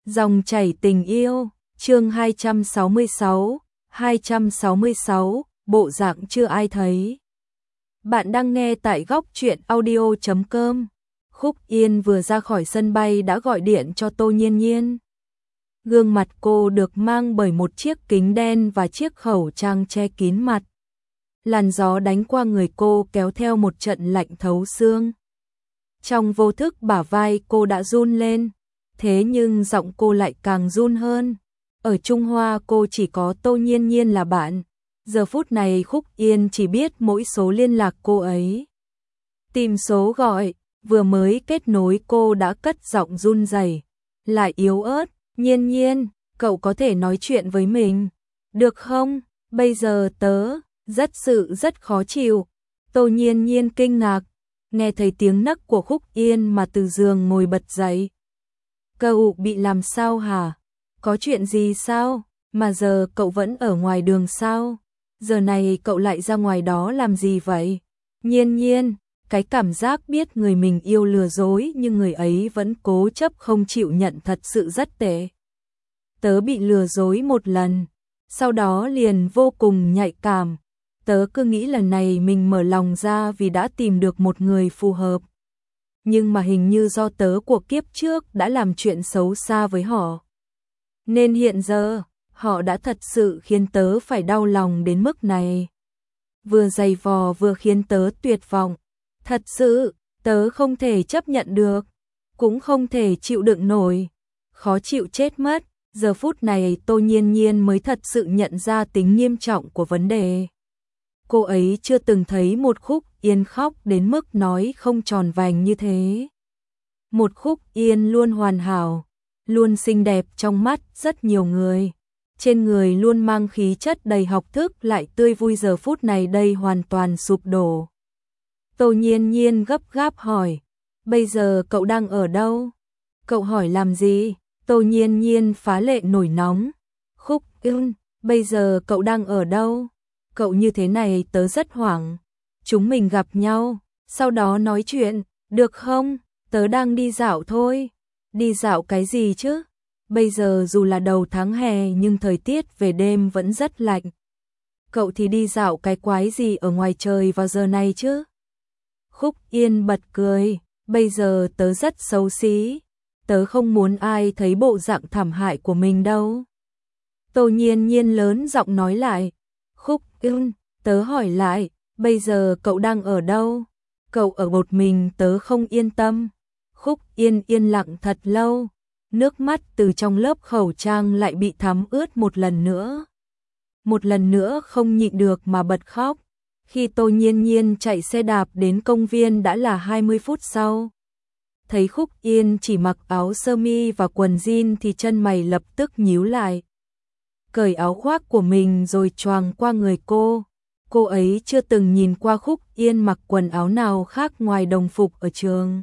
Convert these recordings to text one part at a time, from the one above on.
Dòng chảy tình yêu, chương 266, bộ dạng chưa ai thấy. Bạn đang nghe tại góc truyện audio.com. Khúc Yên vừa ra khỏi sân bay đã gọi điện cho Tô Nhiên Nhiên. Gương mặt cô được mang bởi một chiếc kính đen và chiếc khẩu trang che kín mặt. Làn gió đánh qua người cô kéo theo một trận lạnh thấu xương. Trong vô thức bả vai cô đã run lên, thế nhưng giọng cô lại càng run hơn. Ở Trung Hoa cô chỉ có Tô Nhiên Nhiên là bạn. Giờ phút này Khúc Yên chỉ biết mỗi số liên lạc cô ấy. Tìm số gọi, vừa mới kết nối cô đã cất giọng run rẩy, lại yếu ớt. Nhiên Nhiên, cậu có thể nói chuyện với mình, được không? Bây giờ tớ rất khó chịu. Tô Nhiên Nhiên kinh ngạc, nghe thấy tiếng nấc của Khúc Yên mà từ giường ngồi bật dậy. Cậu bị làm sao hả? Có chuyện gì sao? Mà giờ cậu vẫn ở ngoài đường sao? Giờ này cậu lại ra ngoài đó làm gì vậy? Nhiên Nhiên, cái cảm giác biết người mình yêu lừa dối nhưng người ấy vẫn cố chấp không chịu nhận thật sự rất tệ. Tớ bị lừa dối một lần, sau đó liền vô cùng nhạy cảm. Tớ cứ nghĩ lần này mình mở lòng ra vì đã tìm được một người phù hợp. Nhưng mà hình như do tớ của kiếp trước đã làm chuyện xấu xa với họ. Nên hiện giờ, họ đã thật sự khiến tớ phải đau lòng đến mức này. Vừa dày vò vừa khiến tớ tuyệt vọng. Thật sự, tớ không thể chấp nhận được, cũng không thể chịu đựng nổi. Khó chịu chết mất. Giờ phút này Tô Nhiên Nhiên mới thật sự nhận ra tính nghiêm trọng của vấn đề. Cô ấy chưa từng thấy một Khúc Yên khóc đến mức nói không tròn vành như thế. Một Khúc Yên luôn hoàn hảo, luôn xinh đẹp trong mắt rất nhiều người. Trên người luôn mang khí chất đầy học thức lại tươi vui, giờ phút này đây hoàn toàn sụp đổ. Tô Nhiên Nhiên gấp gáp hỏi, bây giờ cậu đang ở đâu? Cậu hỏi làm gì? Tô Nhiên Nhiên phá lệ nổi nóng. Khúc Yên, bây giờ cậu đang ở đâu? Cậu như thế này tớ rất hoảng. Chúng mình gặp nhau, sau đó nói chuyện, được không? Tớ đang đi dạo thôi. Đi dạo cái gì chứ? Bây giờ dù là đầu tháng hè nhưng thời tiết về đêm vẫn rất lạnh. Cậu thì đi dạo cái quái gì ở ngoài trời vào giờ này chứ? Khúc Yên bật cười, bây giờ tớ rất xấu xí. Tớ không muốn ai thấy bộ dạng thảm hại của mình đâu. Tô Nhiên Nhiên lớn giọng nói lại. Khúc Yên, tớ hỏi lại, bây giờ cậu đang ở đâu? Cậu ở một mình tớ không yên tâm. Khúc Yên yên lặng thật lâu, nước mắt từ trong lớp khẩu trang lại bị thấm ướt một lần nữa. Một lần nữa không nhịn được mà bật khóc. Khi Tô Nhiên Nhiên chạy xe đạp đến công viên đã là 20 phút sau. Thấy Khúc Yên chỉ mặc áo sơ mi và quần jean thì chân mày lập tức nhíu lại. Cởi áo khoác của mình rồi choàng qua người cô. Cô ấy chưa từng nhìn qua Khúc Yên mặc quần áo nào khác ngoài đồng phục ở trường.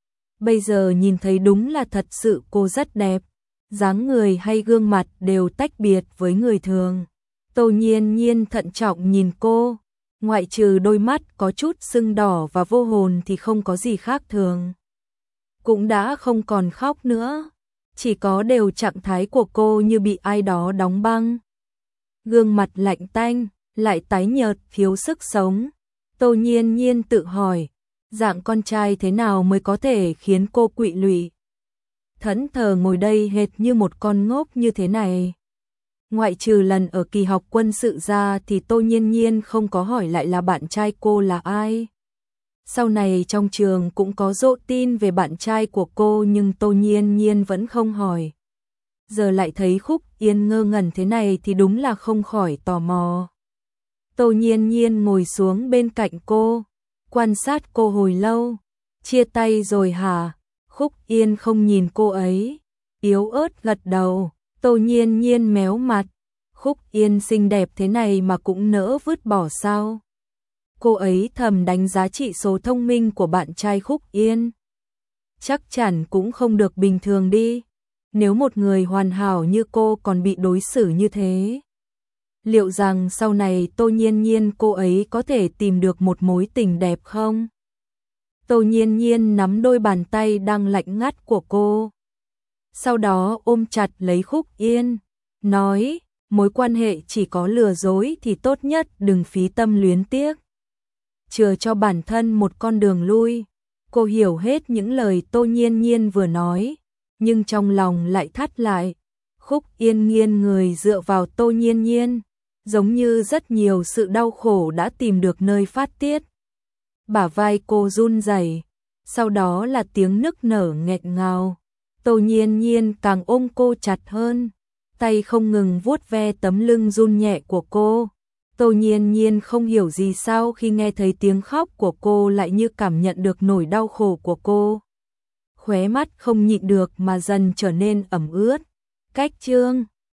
Bây giờ nhìn thấy đúng là thật sự cô rất đẹp. Dáng người hay gương mặt đều tách biệt với người thường. Tô Nhiên Nhiên thận trọng nhìn cô. Ngoại trừ đôi mắt có chút sưng đỏ và vô hồn thì không có gì khác thường. Cũng đã không còn khóc nữa, chỉ có đều trạng thái của cô như bị ai đó đóng băng. Gương mặt lạnh tanh, lại tái nhợt thiếu sức sống. Tô Nhiên Nhiên tự hỏi, dạng con trai thế nào mới có thể khiến cô quỵ lụy. Thẫn thờ ngồi đây hệt như một con ngốc như thế này. Ngoại trừ lần ở kỳ học quân sự ra thì Tô Nhiên Nhiên không có hỏi lại là bạn trai cô là ai. Sau này trong trường cũng có dỗ tin về bạn trai của cô nhưng Tô Nhiên Nhiên vẫn không hỏi. Giờ lại thấy Khúc Yên ngơ ngẩn thế này thì đúng là không khỏi tò mò. Tô Nhiên Nhiên ngồi xuống bên cạnh cô, quan sát cô hồi lâu. Chia tay rồi hả? Khúc Yên không nhìn cô ấy, yếu ớt gật đầu. Tô Nhiên Nhiên méo mặt. Khúc Yên xinh đẹp thế này mà cũng nỡ vứt bỏ sao? Cô ấy thầm đánh giá trị số thông minh của bạn trai Khúc Yên. Chắc chắn cũng không được bình thường đi. Nếu một người hoàn hảo như cô còn bị đối xử như thế. Liệu rằng sau này Tô Nhiên Nhiên cô ấy có thể tìm được một mối tình đẹp không? Tô Nhiên Nhiên nắm đôi bàn tay đang lạnh ngắt của cô. sau đó ôm chặt lấy Khúc Yên, nói, mối quan hệ chỉ có lừa dối thì tốt nhất đừng phí tâm luyến tiếc. Chừa cho bản thân một con đường lui. Cô hiểu hết những lời Tô Nhiên Nhiên vừa nói, nhưng trong lòng lại thắt lại. Khúc Yên nghiêng người dựa vào Tô Nhiên Nhiên, giống như rất nhiều sự đau khổ đã tìm được nơi phát tiết. Bả vai cô run rẩy, sau đó là tiếng nức nở nghẹn ngào. Tô Nhiên Nhiên càng ôm cô chặt hơn, tay không ngừng vuốt ve tấm lưng run nhẹ của cô. Tô Nhiên Nhiên không hiểu gì sao khi nghe thấy tiếng khóc của cô lại như cảm nhận được nỗi đau khổ của cô. Khóe mắt không nhịn được mà dần trở nên ẩm ướt. Cách chương